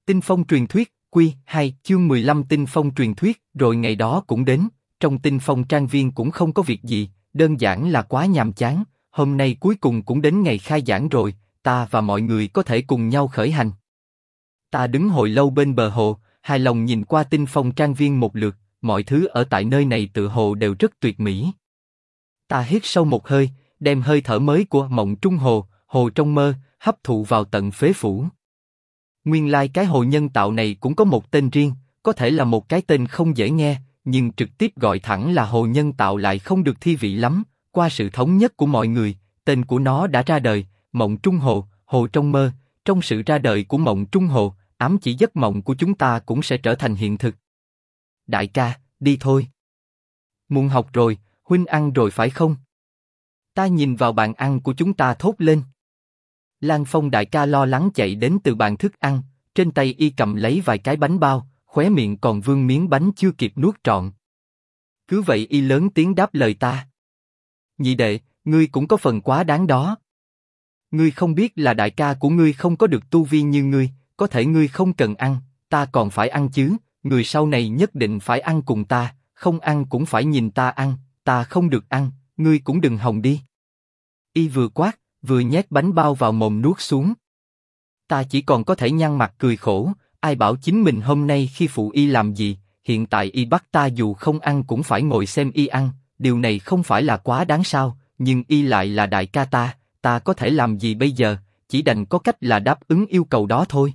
Tinh phong truyền thuyết, Quy 2, chương 15 tinh phong truyền thuyết, rồi ngày đó cũng đến, trong tinh phong trang viên cũng không có việc gì, đơn giản là quá nhàm chán, hôm nay cuối cùng cũng đến ngày khai giảng rồi, ta và mọi người có thể cùng nhau khởi hành. Ta đứng hồi lâu bên bờ hồ, hài lòng nhìn qua tinh phong trang viên một lượt, mọi thứ ở tại nơi này tựa hồ đều rất tuyệt mỹ. Ta hít sâu một hơi, đem hơi thở mới của Mộng Trung Hồ, hồ trong mơ, hấp thụ vào tận phế phủ. Nguyên lai cái hồ nhân tạo này cũng có một tên riêng, có thể là một cái tên không dễ nghe, nhưng trực tiếp gọi thẳng là hồ nhân tạo lại không được thi vị lắm. Qua sự thống nhất của mọi người, tên của nó đã ra đời, Mộng Trung Hồ, hồ trong mơ. Trong sự ra đời của Mộng Trung Hồ, ám chỉ giấc mộng của chúng ta cũng sẽ trở thành hiện thực. Đại ca, đi thôi. Muộn học rồi, huynh ăn rồi phải không? Ta nhìn vào bàn ăn của chúng ta thốt lên. Lan Phong đại ca lo lắng chạy đến từ bàn thức ăn, trên tay y cầm lấy vài cái bánh bao, khóe miệng còn vương miếng bánh chưa kịp nuốt trọn. Cứ vậy y lớn tiếng đáp lời ta. Nhị đệ, ngươi cũng có phần quá đáng đó. Ngươi không biết là đại ca của ngươi không có được tu vi như ngươi, có thể ngươi không cần ăn, ta còn phải ăn chứ, người sau này nhất định phải ăn cùng ta, không ăn cũng phải nhìn ta ăn, ta không được ăn, ngươi cũng đừng hòng đi. Y vừa quát, vừa nhét bánh bao vào mồm nuốt xuống. Ta chỉ còn có thể nhăn mặt cười khổ, ai bảo chính mình hôm nay khi phụ y làm gì, hiện tại y bắt ta dù không ăn cũng phải ngồi xem y ăn, điều này không phải là quá đáng sao, nhưng y lại là đại ca ta có thể làm gì bây giờ, chỉ đành có cách là đáp ứng yêu cầu đó thôi.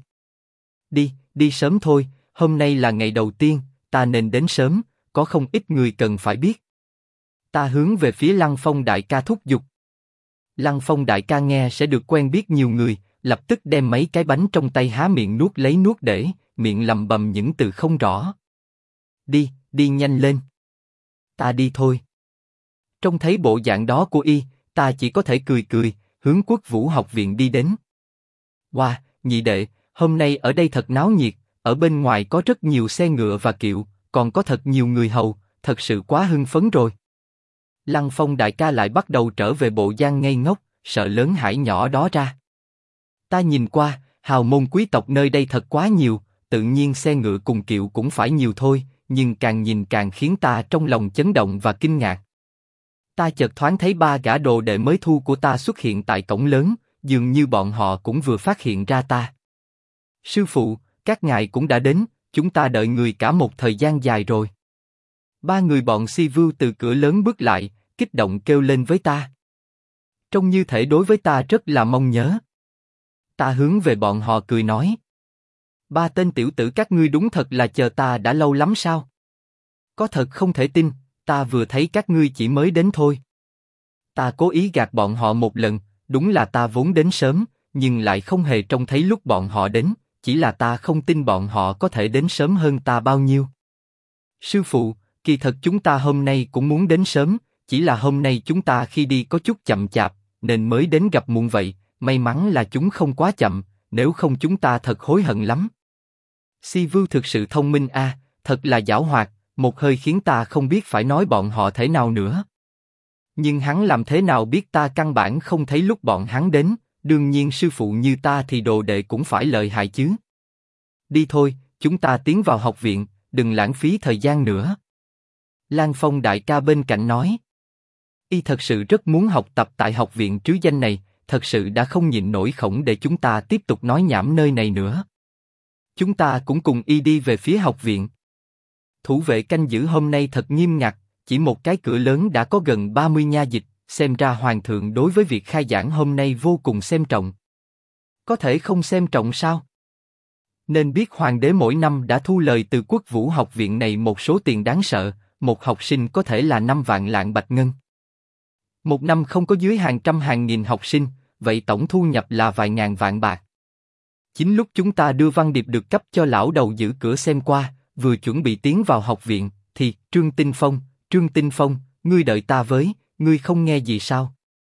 Đi sớm thôi, hôm nay là ngày đầu tiên, ta nên đến sớm, có không ít người cần phải biết. Ta hướng về phía Lăng Phong đại ca thúc giục. Lăng Phong đại ca nghe sẽ được quen biết nhiều người, lập tức đem mấy cái bánh trong tay há miệng nuốt lấy nuốt để, miệng lầm bầm những từ không rõ. Đi nhanh lên. Ta đi thôi. Trông thấy bộ dạng đó của y, ta chỉ có thể cười, hướng Quốc Vũ học viện đi đến. Wow, nhị đệ, hôm nay ở đây thật náo nhiệt, ở bên ngoài có rất nhiều xe ngựa và kiệu, còn có thật nhiều người hầu, thật sự quá hưng phấn rồi. Lăng Phong đại ca lại bắt đầu trở về bộ dáng ngây ngốc, sợ lớn hãi nhỏ đó ra. Ta nhìn qua, hào môn quý tộc nơi đây thật quá nhiều, tự nhiên xe ngựa cùng kiệu cũng phải nhiều thôi, nhưng càng nhìn càng khiến ta trong lòng chấn động và kinh ngạc. Ta chợt thoáng thấy ba gã đồ đệ mới thu của ta xuất hiện tại cổng lớn, dường như bọn họ cũng vừa phát hiện ra ta. Sư phụ, các ngài cũng đã đến, chúng ta đợi người cả một thời gian dài rồi. Ba người bọn Si Vưu từ cửa lớn bước lại, kích động kêu lên với ta. Trông như thể đối với ta rất là mong nhớ. Ta hướng về bọn họ cười nói. Ba tên tiểu tử các ngươi đúng thật là chờ ta đã lâu lắm sao? Có thật không thể tin, ta vừa thấy các ngươi chỉ mới đến thôi. Ta cố ý gạt bọn họ một lần, đúng là ta vốn đến sớm, nhưng lại không hề trông thấy lúc bọn họ đến, chỉ là ta không tin bọn họ có thể đến sớm hơn ta bao nhiêu. Sư phụ, kỳ thật chúng ta hôm nay cũng muốn đến sớm, chỉ là hôm nay chúng ta khi đi có chút chậm chạp, nên mới đến gặp muộn vậy, may mắn là chúng không quá chậm, nếu không chúng ta thật hối hận lắm. Si Vưu thực sự thông minh a, thật là giảo hoạt, một hơi khiến ta không biết phải nói bọn họ thế nào nữa. Nhưng hắn làm thế nào biết ta căn bản không thấy lúc bọn hắn đến, đương nhiên sư phụ như ta thì đồ đệ cũng phải lợi hại chứ. Đi thôi, chúng ta tiến vào học viện, đừng lãng phí thời gian nữa. Lan Phong đại ca bên cạnh nói. Y thật sự rất muốn học tập tại học viện trứ danh này, thật sự đã không nhịn nổi khổng để chúng ta tiếp tục nói nhảm nơi này nữa. Chúng ta cũng cùng y đi về phía học viện. Thủ vệ canh giữ hôm nay thật nghiêm ngặt, chỉ một cái cửa lớn đã có gần 30 nha dịch, xem ra hoàng thượng đối với việc khai giảng hôm nay vô cùng xem trọng. Có thể không xem trọng sao? Nên biết hoàng đế mỗi năm đã thu lời từ Quốc Vũ học viện này một số tiền đáng sợ, một học sinh có thể là 5 vạn lạng bạch ngân. Một năm không có dưới hàng trăm hàng nghìn học sinh, vậy tổng thu nhập là vài ngàn vạn bạc. Chính lúc chúng ta đưa văn điệp được cấp cho lão đầu giữ cửa xem qua, vừa chuẩn bị tiến vào học viện, thì Trương Tinh Phong, ngươi đợi ta với, ngươi không nghe gì sao?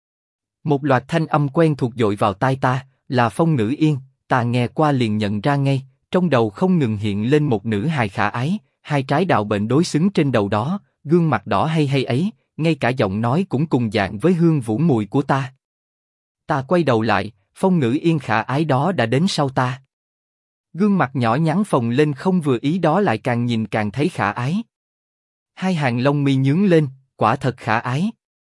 Một loạt thanh âm quen thuộc dội vào tai ta, là Phong Ngữ Yên, ta nghe qua liền nhận ra ngay, trong đầu không ngừng hiện lên một nữ hài khả ái, hai trái đào bệnh đối xứng trên đầu đó, gương mặt đỏ hay ấy, ngay cả giọng nói cũng cùng dạng với Hương Vũ mùi của ta. Ta quay đầu lại, Phong Ngữ Yên khả ái đó đã đến sau ta. Gương mặt nhỏ nhắn phồng lên không vừa ý đó lại càng nhìn càng thấy khả ái. Hai hàng lông mi nhướng lên, quả thật khả ái.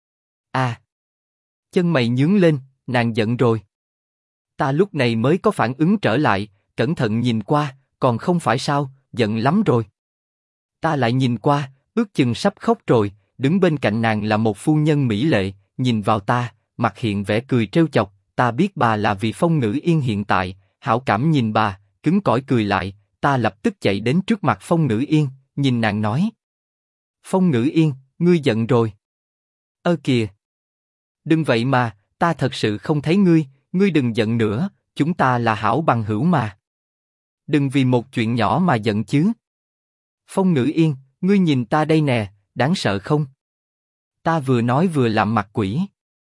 À! Chân mày nhướng lên, nàng giận rồi. Ta lúc này mới có phản ứng trở lại, cẩn thận nhìn qua, còn không phải sao, giận lắm rồi. Ta lại nhìn qua, ước chừng sắp khóc rồi, đứng bên cạnh nàng là một phu nhân mỹ lệ, nhìn vào ta, mặt hiện vẻ cười trêu chọc, ta biết bà là vì Phong Ngữ Yên hiện tại, hảo cảm nhìn bà, cứng cỏi cười lại, ta lập tức chạy đến trước mặt Phong Ngữ Yên, nhìn nàng nói. Phong Ngữ Yên, ngươi giận rồi. Ơ kìa! Đừng vậy mà, ta thật sự không thấy ngươi đừng giận nữa, chúng ta là hảo bằng hữu mà. Đừng vì một chuyện nhỏ mà giận chứ. Phong Ngữ Yên, ngươi nhìn ta đây nè, đáng sợ không? Ta vừa nói vừa làm mặt quỷ.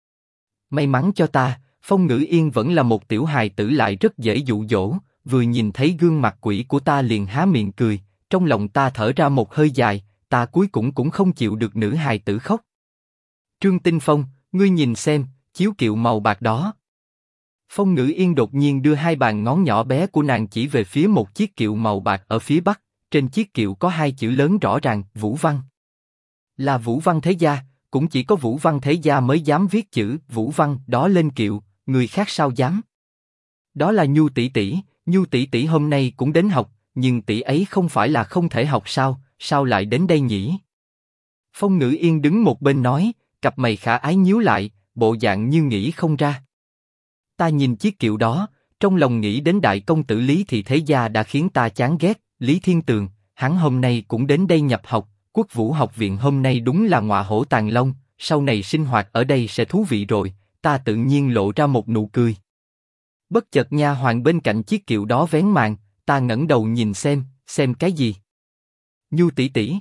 May mắn cho ta, Phong Ngữ Yên vẫn là một tiểu hài tử lại rất dễ dụ dỗ, vừa nhìn thấy gương mặt quỷ của ta liền há miệng cười, trong lòng ta thở ra một hơi dài, ta cuối cùng cũng không chịu được nữ hài tử khóc. Trương Tinh Phong, ngươi nhìn xem, chiếu kiệu màu bạc đó. Phong Ngữ Yên đột nhiên đưa hai bàn ngón nhỏ bé của nàng chỉ về phía một chiếc kiệu màu bạc ở phía bắc, trên chiếc kiệu có hai chữ lớn rõ ràng, Vũ Văn. Là Vũ Văn Thế Gia, cũng chỉ có Vũ Văn Thế Gia mới dám viết chữ Vũ Văn đó lên kiệu, người khác sao dám. Đó là Nhu tỷ tỷ hôm nay cũng đến học, nhưng tỷ ấy không phải là không thể học sao lại đến đây nhỉ? Phong Ngữ Yên đứng một bên nói, cặp mày khả ái nhíu lại, bộ dạng như nghĩ không ra. Ta nhìn chiếc kiệu đó, trong lòng nghĩ đến đại công tử Lý Thị Thế Gia đã khiến ta chán ghét, Lý Thiên Tường, hắn hôm nay cũng đến đây nhập học, Quốc Vũ học viện hôm nay đúng là ngọa hổ tàng long, sau này sinh hoạt ở đây sẽ thú vị rồi, ta tự nhiên lộ ra một nụ cười. Bất chợt nha hoàn bên cạnh chiếc kiệu đó vén màn, ta ngẩng đầu nhìn xem cái gì? Nhu tỷ tỷ,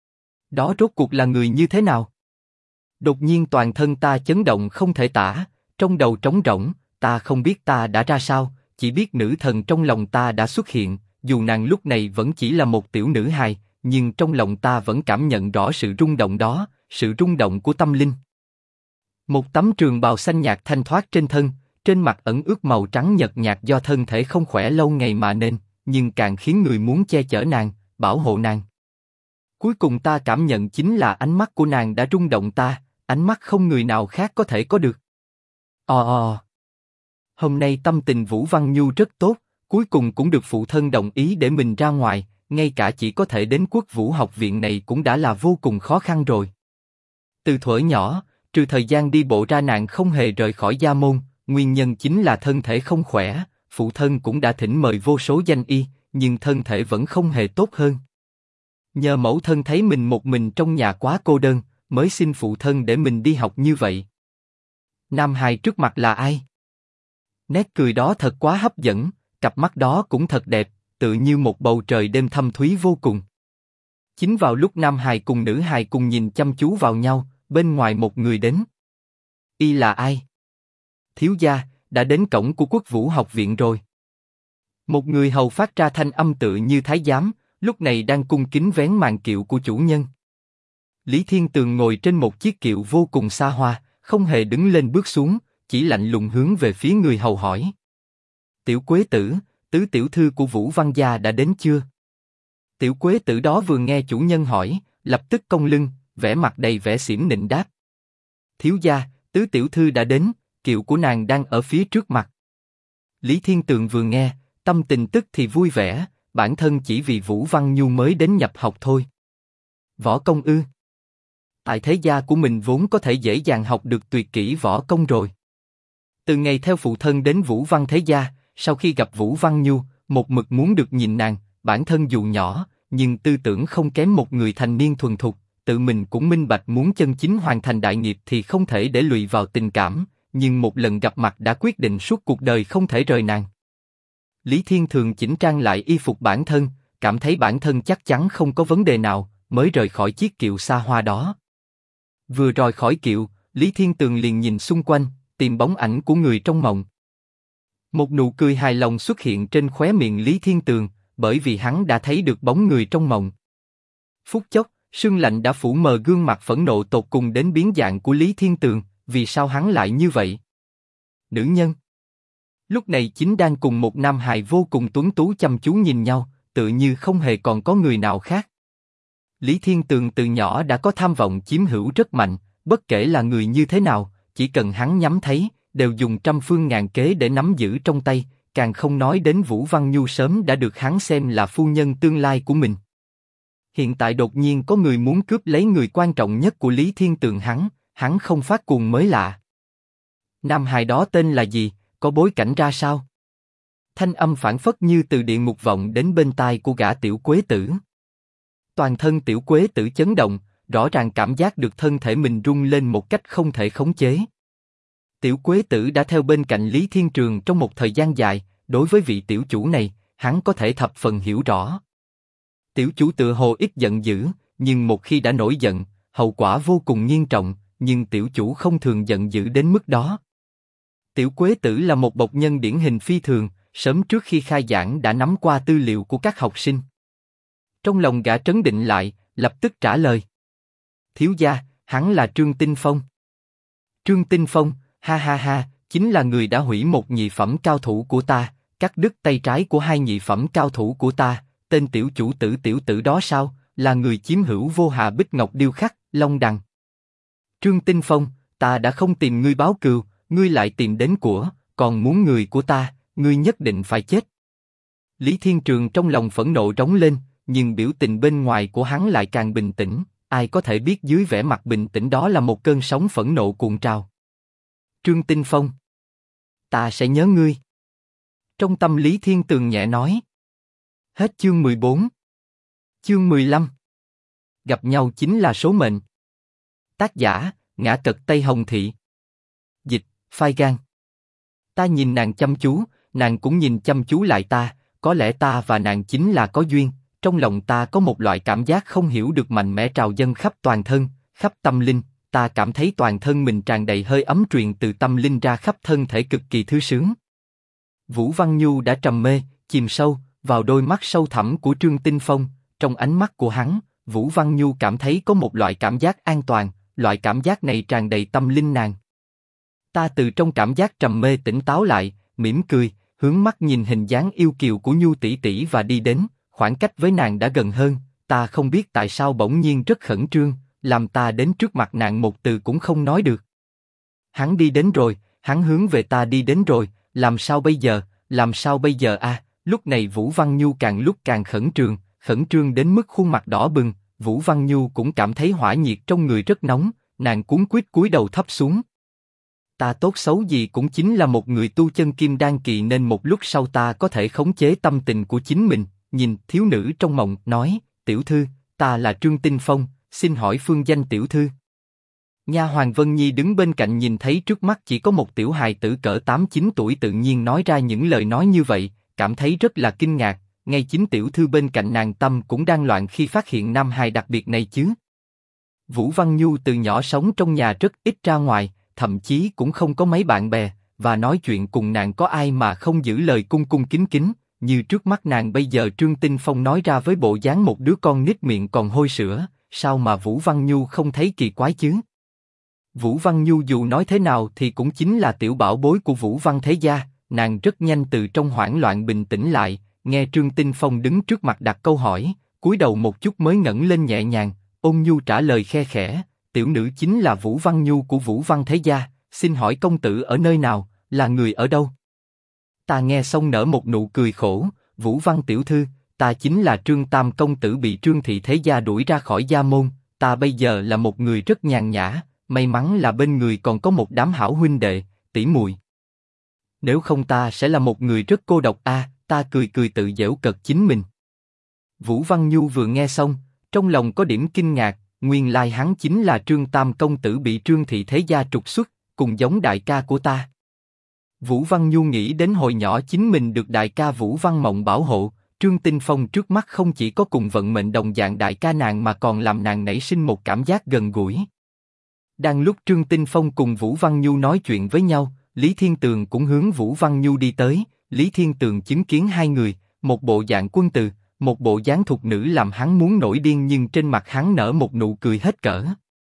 đó rốt cuộc là người như thế nào? Đột nhiên toàn thân ta chấn động không thể tả, trong đầu trống rỗng, ta không biết ta đã ra sao, chỉ biết nữ thần trong lòng ta đã xuất hiện, dù nàng lúc này vẫn chỉ là một tiểu nữ hài, nhưng trong lòng ta vẫn cảm nhận rõ sự rung động đó, sự rung động của tâm linh. Một tấm trường bào xanh nhạt thanh thoát trên thân, trên mặt ẩn ướt màu trắng nhợt nhạt do thân thể không khỏe lâu ngày mà nên, nhưng càng khiến người muốn che chở nàng, bảo hộ nàng. Cuối cùng ta cảm nhận chính là ánh mắt của nàng đã rung động ta, ánh mắt không người nào khác có thể có được. Hôm nay tâm tình Vũ Văn Nhu rất tốt, cuối cùng cũng được phụ thân đồng ý để mình ra ngoài, ngay cả chỉ có thể đến Quốc Vũ học viện này cũng đã là vô cùng khó khăn rồi. Từ thuở nhỏ, trừ thời gian đi bộ ra nàng không hề rời khỏi gia môn, nguyên nhân chính là thân thể không khỏe, phụ thân cũng đã thỉnh mời vô số danh y, nhưng thân thể vẫn không hề tốt hơn. Nhờ mẫu thân thấy mình một mình trong nhà quá cô đơn, mới xin phụ thân để mình đi học như vậy. Nam hài trước mặt là ai? Nét cười đó thật quá hấp dẫn, cặp mắt đó cũng thật đẹp, tự như một bầu trời đêm thâm thúy vô cùng. Chính vào lúc nam hài cùng nữ hài cùng nhìn chăm chú vào nhau, bên ngoài một người đến. Y là ai? Thiếu gia, đã đến cổng của Quốc Vũ học viện rồi. Một người hầu phát ra thanh âm tự như thái giám, lúc này đang cung kính vén màn kiệu của chủ nhân. Lý Thiên Tường ngồi trên một chiếc kiệu vô cùng xa hoa, không hề đứng lên bước xuống, chỉ lạnh lùng hướng về phía người hầu hỏi. Tiểu Quế Tử, tứ tiểu thư của Vũ Văn gia đã đến chưa? Tiểu Quế Tử đó vừa nghe chủ nhân hỏi, lập tức cong lưng, vẻ mặt đầy vẻ xỉm nịnh đáp. Thiếu gia, tứ tiểu thư đã đến, kiệu của nàng đang ở phía trước mặt. Lý Thiên Tường vừa nghe, tâm tình tức thì vui vẻ, bản thân chỉ vì Vũ Văn Nhu mới đến nhập học thôi. Võ công ư? Tại thế gia của mình vốn có thể dễ dàng học được tuyệt kỹ võ công rồi. Từ ngày theo phụ thân đến Vũ Văn Thế Gia, sau khi gặp Vũ Văn Nhu, một mực muốn được nhìn nàng, bản thân dù nhỏ, nhưng tư tưởng không kém một người thành niên thuần thục, tự mình cũng minh bạch muốn chân chính hoàn thành đại nghiệp thì không thể để lụy vào tình cảm, nhưng một lần gặp mặt đã quyết định suốt cuộc đời không thể rời nàng. Lý Thiên Thường chỉnh trang lại y phục bản thân, cảm thấy bản thân chắc chắn không có vấn đề nào, mới rời khỏi chiếc kiệu xa hoa đó. Vừa rời khỏi kiệu, Lý Thiên Tường liền nhìn xung quanh, tìm bóng ảnh của người trong mộng. Một nụ cười hài lòng xuất hiện trên khóe miệng Lý Thiên Tường, bởi vì hắn đã thấy được bóng người trong mộng. Phút chốc, sương lạnh đã phủ mờ gương mặt phẫn nộ tột cùng đến biến dạng của Lý Thiên Tường, vì sao hắn lại như vậy? Nữ nhân! Lúc này chính đang cùng một nam hài vô cùng tuấn tú chăm chú nhìn nhau, tự như không hề còn có người nào khác. Lý Thiên Tường từ nhỏ đã có tham vọng chiếm hữu rất mạnh, bất kể là người như thế nào, chỉ cần hắn nhắm thấy, đều dùng trăm phương ngàn kế để nắm giữ trong tay, càng không nói đến Vũ Văn Nhu sớm đã được hắn xem là phu nhân tương lai của mình. Hiện tại đột nhiên có người muốn cướp lấy người quan trọng nhất của Lý Thiên Tường hắn không phát cuồng mới lạ. Nam hài đó tên là gì, có bối cảnh ra sao? Thanh âm phảng phất như từ địa ngục vọng đến bên tai của gã Tiểu Quế Tử. Toàn thân Tiểu Quế Tử chấn động, rõ ràng cảm giác được thân thể mình rung lên một cách không thể khống chế. Tiểu Quế Tử đã theo bên cạnh Lý Thiên Trường trong một thời gian dài, đối với vị tiểu chủ này, hắn có thể thập phần hiểu rõ. Tiểu chủ tựa hồ ít giận dữ, nhưng một khi đã nổi giận, hậu quả vô cùng nghiêm trọng, nhưng tiểu chủ không thường giận dữ đến mức đó. Tiểu Quế Tử là một bộc nhân điển hình phi thường, sớm trước khi khai giảng đã nắm qua tư liệu của các học sinh. Trong lòng gã trấn định lại, lập tức trả lời. Thiếu gia, hắn là Trương Tinh Phong. Trương Tinh Phong, ha ha ha, chính là người đã hủy một nhị phẩm cao thủ của ta, cắt đứt tay trái của hai nhị phẩm cao thủ của ta, tên tiểu chủ tiểu tử đó sao, là người chiếm hữu vô hà bích ngọc điêu khắc, long đằng. Trương Tinh Phong, ta đã không tìm ngươi báo cừu, ngươi lại tìm đến của, còn muốn người của ta, ngươi nhất định phải chết. Lý Thiên Trường trong lòng phẫn nộ rống lên, nhưng biểu tình bên ngoài của hắn lại càng bình tĩnh, ai có thể biết dưới vẻ mặt bình tĩnh đó là một cơn sóng phẫn nộ cuộn trào. Trương Tinh Phong, ta sẽ nhớ ngươi. Trong tâm Lý Thiên Tường nhẹ nói. Hết chương 14. Chương 15. Gặp nhau chính là số mệnh. Tác giả, Ngã Cật Tây Hồng Thị. Dịch, Phai Gan. Ta nhìn nàng chăm chú, nàng cũng nhìn chăm chú lại ta, có lẽ ta và nàng chính là có duyên, trong lòng ta có một loại cảm giác không hiểu được mạnh mẽ trào dâng khắp toàn thân, khắp tâm linh, ta cảm thấy toàn thân mình tràn đầy hơi ấm truyền từ tâm linh ra khắp thân thể cực kỳ thư sướng. Vũ Văn Nhu đã trầm mê, chìm sâu vào đôi mắt sâu thẳm của Trương Tinh Phong, trong ánh mắt của hắn, Vũ Văn Nhu cảm thấy có một loại cảm giác an toàn, loại cảm giác này tràn đầy tâm linh nàng. Ta từ trong cảm giác trầm mê tỉnh táo lại, mỉm cười, hướng mắt nhìn hình dáng yêu kiều của Nhu tỷ tỷ và đi đến, khoảng cách với nàng đã gần hơn, ta không biết tại sao bỗng nhiên rất khẩn trương, làm ta đến trước mặt nàng một từ cũng không nói được. Hắn đi đến rồi, hắn hướng về ta đi đến rồi, làm sao bây giờ à? Lúc này Vũ Văn Nhu càng lúc càng khẩn trương đến mức khuôn mặt đỏ bừng, Vũ Văn Nhu cũng cảm thấy hỏa nhiệt trong người rất nóng, nàng cuống quýt cúi đầu thấp xuống. Ta tốt xấu gì cũng chính là một người tu chân kim đan kỳ nên một lúc sau ta có thể khống chế tâm tình của chính mình, nhìn thiếu nữ trong mộng, nói, tiểu thư, ta là Trương Tinh Phong, xin hỏi phương danh tiểu thư. Nha hoàn Vân Nhi đứng bên cạnh nhìn thấy trước mắt chỉ có một tiểu hài tử cỡ 8-9 tuổi tự nhiên nói ra những lời nói như vậy, cảm thấy rất là kinh ngạc, ngay chính tiểu thư bên cạnh nàng tâm cũng đang loạn khi phát hiện nam hài đặc biệt này chứ. Vũ Văn Nhu từ nhỏ sống trong nhà rất ít ra ngoài, thậm chí cũng không có mấy bạn bè, và nói chuyện cùng nàng có ai mà không giữ lời cung cung kính kính, như trước mắt nàng bây giờ Trương Tinh Phong nói ra với bộ dáng một đứa con nít miệng còn hôi sữa, sao mà Vũ Văn Nhu không thấy kỳ quái chứ? Vũ Văn Nhu dù nói thế nào thì cũng chính là tiểu bảo bối của Vũ Văn thế gia, nàng rất nhanh từ trong hoảng loạn bình tĩnh lại, nghe Trương Tinh Phong đứng trước mặt đặt câu hỏi, cúi đầu một chút mới ngẩng lên nhẹ nhàng, ôn nhu trả lời khe khẽ, tiểu nữ chính là Vũ Văn Nhu của Vũ Văn thế gia, xin hỏi công tử ở nơi nào, là người ở đâu? Ta nghe xong nở một nụ cười khổ, Vũ Văn tiểu thư, ta chính là Trương Tam công tử bị Trương thị thế gia đuổi ra khỏi gia môn, ta bây giờ là một người rất nhàn nhã, may mắn là bên người còn có một đám hảo huynh đệ, tỷ muội. Nếu không ta sẽ là một người rất cô độc a. Ta cười cười tự giễu cợt chính mình. Vũ Văn Nhu vừa nghe xong, trong lòng có điểm kinh ngạc, nguyên lai hắn chính là Trương Tam công tử bị Trương thị thế gia trục xuất, cùng giống đại ca của ta. Vũ Văn Nhu nghĩ đến hồi nhỏ chính mình được đại ca Vũ Văn Mộng bảo hộ, Trương Tinh Phong trước mắt không chỉ có cùng vận mệnh đồng dạng đại ca nàng mà còn làm nàng nảy sinh một cảm giác gần gũi. Đang lúc Trương Tinh Phong cùng Vũ Văn Nhu nói chuyện với nhau, Lý Thiên Tường cũng hướng Vũ Văn Nhu đi tới. Lý Thiên Tường chứng kiến hai người, một bộ dạng quân tử, một bộ dáng thục nữ làm hắn muốn nổi điên nhưng trên mặt hắn nở một nụ cười hết cỡ.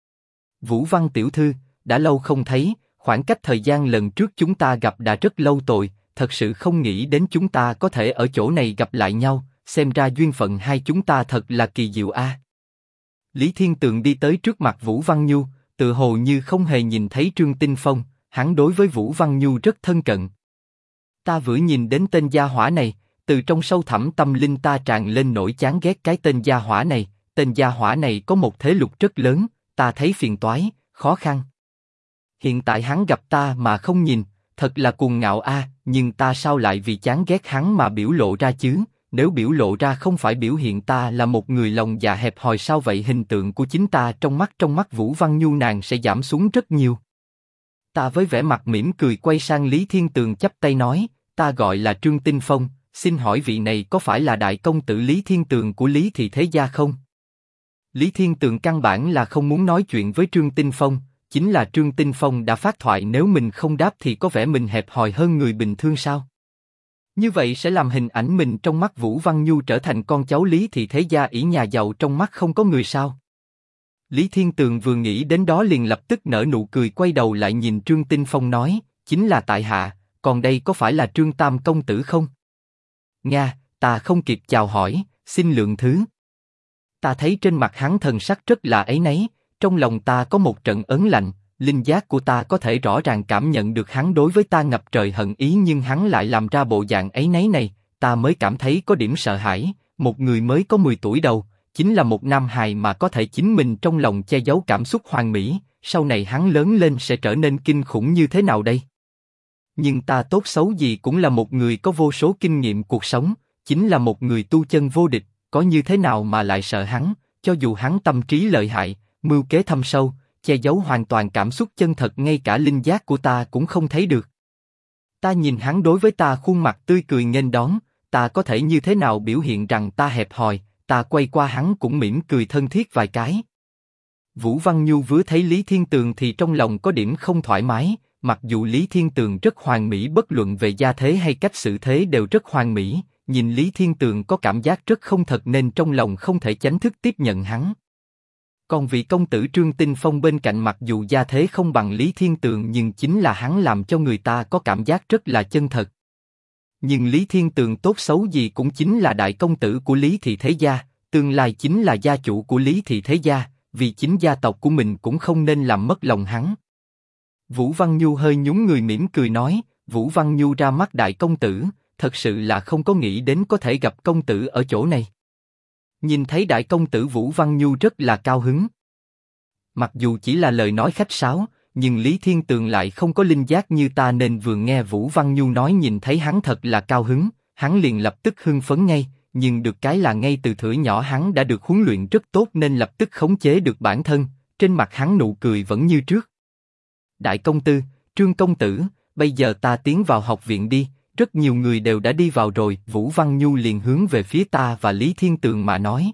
Vũ Văn tiểu thư, đã lâu không thấy, khoảng cách thời gian lần trước chúng ta gặp đã rất lâu rồi, thật sự không nghĩ đến chúng ta có thể ở chỗ này gặp lại nhau, xem ra duyên phận hai chúng ta thật là kỳ diệu a. Lý Thiên Tường đi tới trước mặt Vũ Văn Nhu, tự hồ như không hề nhìn thấy Trương Tinh Phong, hắn đối với Vũ Văn Nhu rất thân cận. Ta vừa nhìn đến tên gia hỏa này, từ trong sâu thẳm tâm linh ta tràn lên nỗi chán ghét cái tên gia hỏa này. Tên gia hỏa này có một thế lực rất lớn, ta thấy phiền toái, khó khăn. Hiện tại hắn gặp ta mà không nhìn, thật là cuồng ngạo a. Nhưng ta sao lại vì chán ghét hắn mà biểu lộ ra chứ? Nếu biểu lộ ra không phải biểu hiện ta là một người lòng dạ hẹp hòi sao vậy? Hình tượng của chính ta trong mắt Vũ Văn Nhu nàng sẽ giảm xuống rất nhiều. Ta với vẻ mặt mỉm cười quay sang Lý Thiên Tường chắp tay nói, ta gọi là Trương Tinh Phong, xin hỏi vị này có phải là đại công tử Lý Thiên Tường của Lý Thị Thế Gia không? Lý Thiên Tường căn bản là không muốn nói chuyện với Trương Tinh Phong, chính là Trương Tinh Phong đã phát thoại nếu mình không đáp thì có vẻ mình hẹp hòi hơn người bình thường sao? Như vậy sẽ làm hình ảnh mình trong mắt Vũ Văn Nhu trở thành con cháu Lý Thị Thế Gia ỷ nhà giàu trong mắt không có người sao? Lý Thiên Tường vừa nghĩ đến đó liền lập tức nở nụ cười quay đầu lại nhìn Trương Tinh Phong nói, chính là tại hạ, còn đây có phải là Trương Tam công tử không? Nga, ta không kịp chào hỏi, xin lượng thứ. Ta thấy trên mặt hắn thần sắc rất là áy náy, trong lòng ta có một trận ớn lạnh, linh giác của ta có thể rõ ràng cảm nhận được hắn đối với ta ngập trời hận ý nhưng hắn lại làm ra bộ dạng áy náy này, ta mới cảm thấy có điểm sợ hãi, một người mới có 10 tuổi đầu, chính là một nam hài mà có thể chính mình trong lòng che giấu cảm xúc hoàn mỹ, sau này hắn lớn lên sẽ trở nên kinh khủng như thế nào đây? Nhưng ta tốt xấu gì cũng là một người có vô số kinh nghiệm cuộc sống, chính là một người tu chân vô địch, có như thế nào mà lại sợ hắn, cho dù hắn tâm trí lợi hại, mưu kế thâm sâu, che giấu hoàn toàn cảm xúc chân thật ngay cả linh giác của ta cũng không thấy được. Ta nhìn hắn đối với ta khuôn mặt tươi cười nghênh đón, ta có thể như thế nào biểu hiện rằng ta hẹp hòi, ta quay qua hắn cũng mỉm cười thân thiết vài cái. Vũ Văn Nhu vừa thấy Lý Thiên Tường thì trong lòng có điểm không thoải mái, mặc dù Lý Thiên Tường rất hoàn mỹ bất luận về gia thế hay cách xử thế đều rất hoàn mỹ, nhìn Lý Thiên Tường có cảm giác rất không thật nên trong lòng không thể tránh thức tiếp nhận hắn. Còn vị công tử Trương Tinh Phong bên cạnh mặc dù gia thế không bằng Lý Thiên Tường nhưng chính là hắn làm cho người ta có cảm giác rất là chân thật. Nhưng Lý Thiên Tường tốt xấu gì cũng chính là đại công tử của Lý Thị Thế Gia, tương lai chính là gia chủ của Lý Thị Thế Gia, vì chính gia tộc của mình cũng không nên làm mất lòng hắn. Vũ Văn Nhu hơi nhún người mỉm cười nói, Vũ Văn Nhu ra mắt đại công tử, thật sự là không có nghĩ đến có thể gặp công tử ở chỗ này. Nhìn thấy đại công tử Vũ Văn Nhu rất là cao hứng. Mặc dù chỉ là lời nói khách sáo, nhưng Lý Thiên Tường lại không có linh giác như ta nên vừa nghe Vũ Văn Nhu nói nhìn thấy hắn thật là cao hứng, hắn liền lập tức hưng phấn ngay, nhưng được cái là ngay từ thuở nhỏ hắn đã được huấn luyện rất tốt nên lập tức khống chế được bản thân, trên mặt hắn nụ cười vẫn như trước. Đại công tử, Trương công tử, bây giờ ta tiến vào học viện đi, rất nhiều người đều đã đi vào rồi. Vũ Văn Nhu liền hướng về phía ta và Lý Thiên Tường mà nói.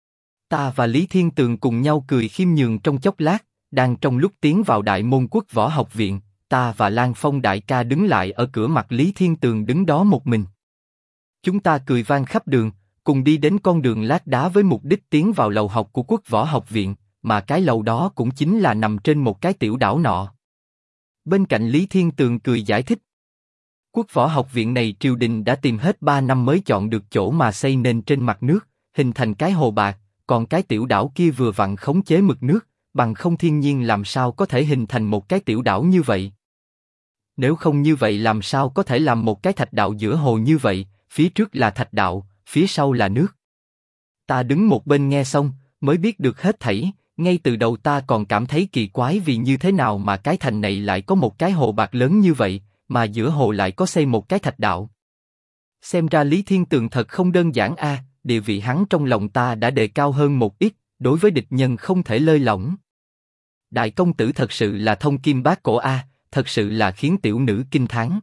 Ta và Lý Thiên Tường cùng nhau cười khiêm nhường trong chốc lát, đang trong lúc tiến vào Đại Môn Quốc Võ Học Viện, ta và Lan Phong đại ca đứng lại ở cửa mặt Lý Thiên Tường đứng đó một mình. Chúng ta cười vang khắp đường, cùng đi đến con đường lát đá với mục đích tiến vào lầu học của Quốc Võ Học Viện, mà cái lầu đó cũng chính là nằm trên một cái tiểu đảo nọ. Bên cạnh Lý Thiên Tường cười giải thích. Quốc Võ Học Viện này triều đình đã tìm hết 3 năm mới chọn được chỗ mà xây nên trên mặt nước, hình thành cái hồ bạc, còn cái tiểu đảo kia vừa vặn khống chế mực nước, bằng không thiên nhiên làm sao có thể hình thành một cái tiểu đảo như vậy. Nếu không như vậy làm sao có thể làm một cái thạch đạo giữa hồ như vậy, phía trước là thạch đạo, phía sau là nước. Ta đứng một bên nghe xong, mới biết được hết thảy, ngay từ đầu ta còn cảm thấy kỳ quái vì như thế nào mà cái thành này lại có một cái hồ bạc lớn như vậy, mà giữa hồ lại có xây một cái thạch đạo. Xem ra Lý Thiên Tường thật không đơn giản a, địa vị hắn trong lòng ta đã đề cao hơn một ít, đối với địch nhân không thể lơi lỏng. Đại công tử thật sự là thông kim bát cổ a, thật sự là khiến tiểu nữ kinh thán.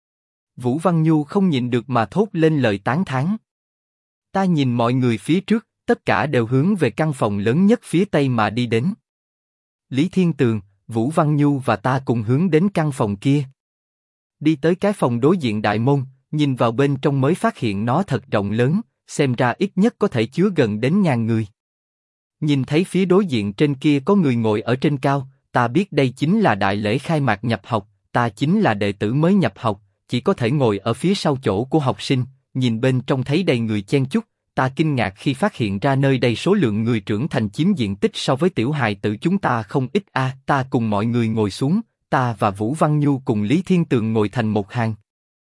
Vũ Văn Nhu không nhịn được mà thốt lên lời tán thán. Ta nhìn mọi người phía trước, tất cả đều hướng về căn phòng lớn nhất phía tây mà đi đến. Lý Thiên Tường, Vũ Văn Nhu và ta cùng hướng đến căn phòng kia. Đi tới cái phòng đối diện đại môn, nhìn vào bên trong mới phát hiện nó thật rộng lớn, xem ra ít nhất có thể chứa gần đến 1000 người. Nhìn thấy phía đối diện trên kia có người ngồi ở trên cao, ta biết đây chính là đại lễ khai mạc nhập học, ta chính là đệ tử mới nhập học, chỉ có thể ngồi ở phía sau chỗ của học sinh, nhìn bên trong thấy đầy người chen chúc. Ta kinh ngạc khi phát hiện ra nơi đây số lượng người trưởng thành chiếm diện tích so với tiểu hài tử chúng ta không ít a. Ta cùng mọi người ngồi xuống, ta và Vũ Văn Nhu cùng Lý Thiên Tường ngồi thành một hàng.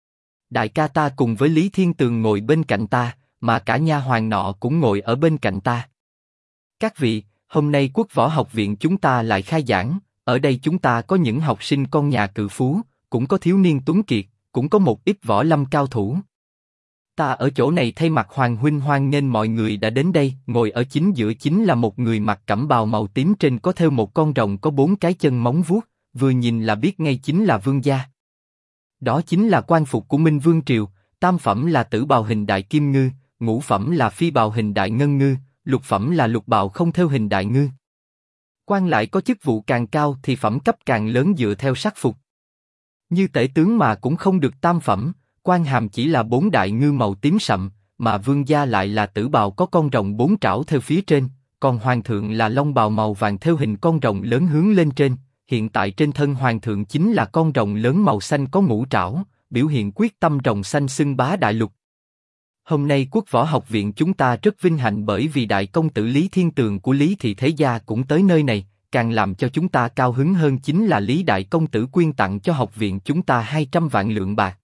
Đại ca ta cùng với Lý Thiên Tường ngồi bên cạnh ta, mà cả nha hoàn nọ cũng ngồi ở bên cạnh ta. Các vị, hôm nay Quốc Võ Học viện chúng ta lại khai giảng, ở đây chúng ta có những học sinh con nhà cự phú, cũng có thiếu niên tuấn kiệt, cũng có một ít võ lâm cao thủ. Ta ở chỗ này thay mặt Hoàng huynh hoan nghênh mọi người đã đến đây. Ngồi ở chính giữa chính là một người mặc cẩm bào màu tím, trên có thêu một con rồng có 4 cái chân móng vuốt, vừa nhìn là biết ngay chính là vương gia. Đó chính là quan phục của Minh Vương triều, tam phẩm là tử bào hình đại kim ngư, ngũ phẩm là phi bào hình đại ngân ngư, lục phẩm là lục bào không thêu hình đại ngư. Quan lại có chức vụ càng cao thì phẩm cấp càng lớn dựa theo sắc phục. Như tể tướng mà cũng không được tam phẩm, quan hàm chỉ là 4 đại ngư màu tím sậm, mà vương gia lại là tử bào có con rồng 4 trảo theo phía trên, còn hoàng thượng là long bào màu vàng theo hình con rồng lớn hướng lên trên. Hiện tại trên thân hoàng thượng chính là con rồng lớn màu xanh có ngũ trảo, biểu hiện quyết tâm rồng xanh xưng bá đại lục. Hôm nay Quốc Võ Học viện chúng ta rất vinh hạnh bởi vì đại công tử Lý Thiên Tường của Lý thị thế gia cũng tới nơi này, càng làm cho chúng ta cao hứng hơn chính là Lý đại công tử quyên tặng cho học viện chúng ta 200 vạn lượng bạc.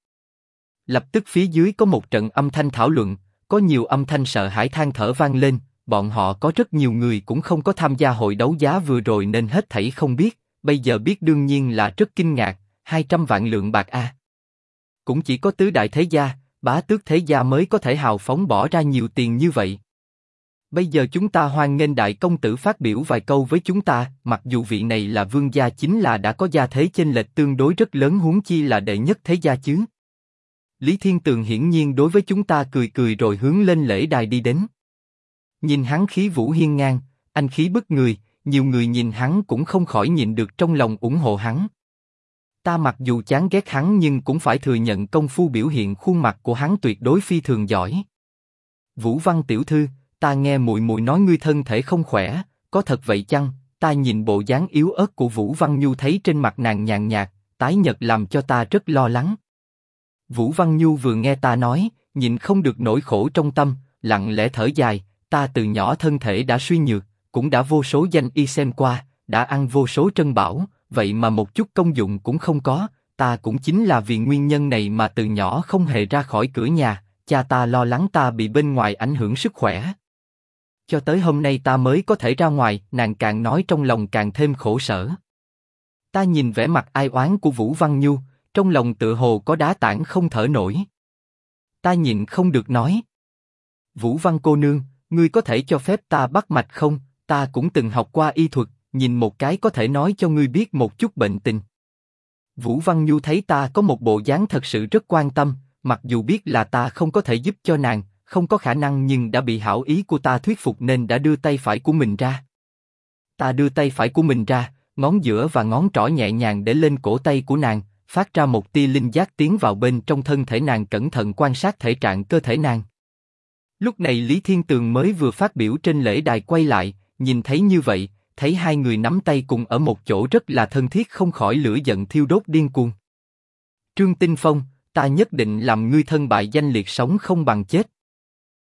Lập tức phía dưới có một trận âm thanh thảo luận, có nhiều âm thanh sợ hãi than thở vang lên, bọn họ có rất nhiều người cũng không có tham gia hội đấu giá vừa rồi nên hết thảy không biết, bây giờ biết đương nhiên là rất kinh ngạc, 200 vạn lượng bạc a. Cũng chỉ có tứ đại thế gia, bá tước thế gia mới có thể hào phóng bỏ ra nhiều tiền như vậy. Bây giờ chúng ta hoan nghênh đại công tử phát biểu vài câu với chúng ta, mặc dù vị này là vương gia chính là đã có gia thế chênh lệch tương đối rất lớn, huống chi là đệ nhất thế gia chứ. Lý Thiên Tường hiển nhiên đối với chúng ta cười cười rồi hướng lên lễ đài đi đến. Nhìn hắn khí vũ hiên ngang, anh khí bức người, nhiều người nhìn hắn cũng không khỏi nhịn được trong lòng ủng hộ hắn. Ta mặc dù chán ghét hắn nhưng cũng phải thừa nhận công phu biểu hiện khuôn mặt của hắn tuyệt đối phi thường giỏi. Vũ Văn tiểu thư, ta nghe muội muội nói ngươi thân thể không khỏe, có thật vậy chăng? Ta nhìn bộ dáng yếu ớt của Vũ Văn Nhu thấy trên mặt nàng nhàn nhạt, tái nhợt làm cho ta rất lo lắng. Vũ Văn Nhu vừa nghe ta nói, nhịn không được nỗi khổ trong tâm, lặng lẽ thở dài, ta từ nhỏ thân thể đã suy nhược, cũng đã vô số danh y xem qua, đã ăn vô số trân bảo, vậy mà một chút công dụng cũng không có, ta cũng chính là vì nguyên nhân này mà từ nhỏ không hề ra khỏi cửa nhà, cha ta lo lắng ta bị bên ngoài ảnh hưởng sức khỏe. Cho tới hôm nay ta mới có thể ra ngoài, nàng càng nói trong lòng càng thêm khổ sở. Ta nhìn vẻ mặt ai oán của Vũ Văn Nhu, trong lòng tựa hồ có đá tảng không thở nổi. Ta nhịn không được nói. Vũ Văn cô nương, ngươi có thể cho phép ta bắt mạch không? Ta cũng từng học qua y thuật, nhìn một cái có thể nói cho ngươi biết một chút bệnh tình. Vũ Văn Nhu thấy ta có một bộ dáng thật sự rất quan tâm, mặc dù biết là ta không có thể giúp cho nàng, không có khả năng nhưng đã bị hảo ý của ta thuyết phục nên đã đưa tay phải của mình ra. Ta đưa tay phải của mình ra, ngón giữa và ngón trỏ nhẹ nhàng để lên cổ tay của nàng, phát ra một tia linh giác tiến vào bên trong thân thể nàng, cẩn thận quan sát thể trạng cơ thể nàng. Lúc này Lý Thiên Tường mới vừa phát biểu trên lễ đài quay lại, nhìn thấy như vậy, thấy hai người nắm tay cùng ở một chỗ rất là thân thiết, không khỏi lửa giận thiêu đốt điên cuồng. Trương Tinh Phong, ta nhất định làm ngươi thân bại danh liệt, sống không bằng chết.